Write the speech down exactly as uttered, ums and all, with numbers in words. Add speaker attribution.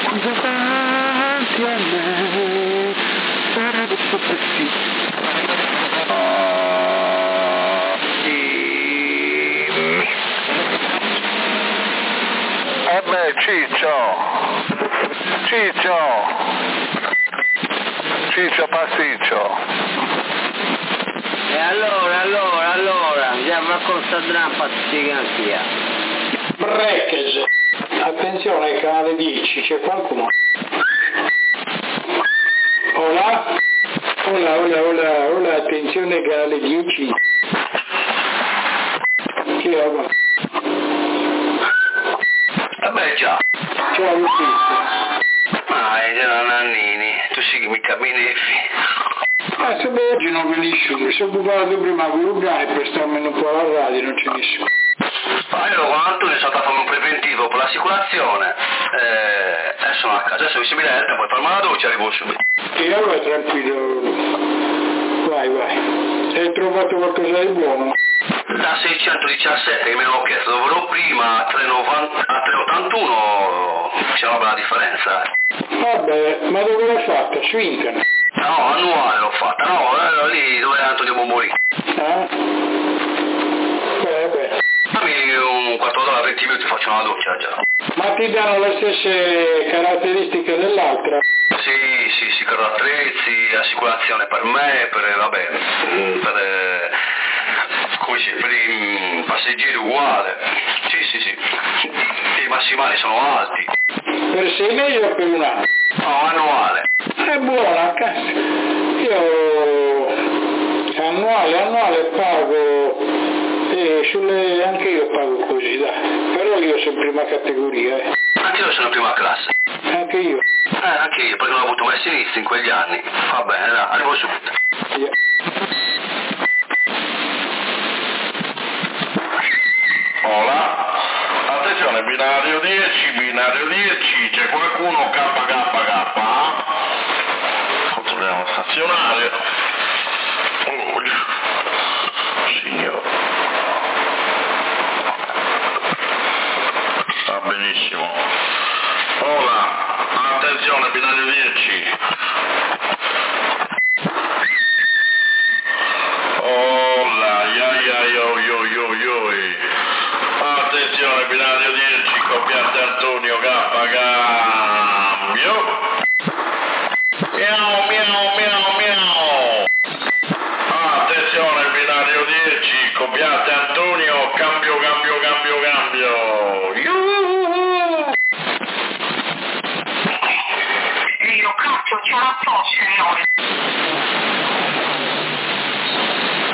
Speaker 1: davanti a me sarebbe potessi.
Speaker 2: Eh beh, Ciccio, Ciccio, Ciccio Pasticcio.
Speaker 3: E allora, allora, allora, andiamo a constatare pasticchia.
Speaker 4: Breakage. Attenzione, canale dieci, c'è qualcuno? Hola? Hola, hola, hola, hola, attenzione, canale dieci. Chi è?
Speaker 2: Vabbè già.
Speaker 4: Ciao Lucio.
Speaker 2: Ah, era Nannini, tu sì che mi capinefi.
Speaker 4: Ah, se oggi non venisco, se ho bucato prima con l'Ubrani per starmene un po' alla radio, non ci venisco.
Speaker 2: Ma io con Antonio sono stato a fare un preventivo per l'assicurazione, eh, adesso sono a casa, adesso mi si mi letta, poi farmi la doccia e arrivo subito.
Speaker 4: E allora tranquillo, vai, vai. Hai trovato qualcosa di buono?
Speaker 2: Da seicentodiciassette che mi avevo chiesto, dovrò prima a tre ottantuno c'è una bella differenza.
Speaker 4: Vabbè, ma dove l'hai fatta? Su internet?
Speaker 2: No, annuale l'ho fatta, no, era lì dove Antonio Bomboli.
Speaker 4: Ah? Beh, beh.
Speaker 2: Dammi un quarto d'ora, venti minuti faccio una doccia già.
Speaker 4: Ma ti danno le stesse caratteristiche dell'altra?
Speaker 2: Sì, sì, sì, carro attrezzi, assicurazione per me, per, vabbè, per, eh, come si, per i passeggeri uguale. Sì, sì, sì. I massimali sono alti.
Speaker 4: Per sei mesi o per un anno?
Speaker 2: No, annuale.
Speaker 4: È buona, cazzo. Io annuale, annuale pago, e sulle, anche io pago così, dai. Però io sono prima categoria, eh.
Speaker 2: Anche io sono in prima classe.
Speaker 4: Anche io.
Speaker 2: Eh, anche io, perché non ho avuto mai sinistri in quegli anni. Va bene, dai, arrivo subito.
Speaker 4: Yeah.
Speaker 5: Hola, attenzione, binario dieci, binario dieci, c'è qualcuno K K K? Controlliamo stazionario. Oh, signore. Va benissimo. Hola, attenzione, binario dieci. Hola, ya ya yo yo yo yo. Attenzione, binario dieci, coppiante Antonio, K, cambio. Miau, miau, miau, miau. Attenzione, binario dieci, coppiante Antonio, cambio, cambio, cambio, cambio. Yuhu.
Speaker 6: Io cazzo ce la so, signore.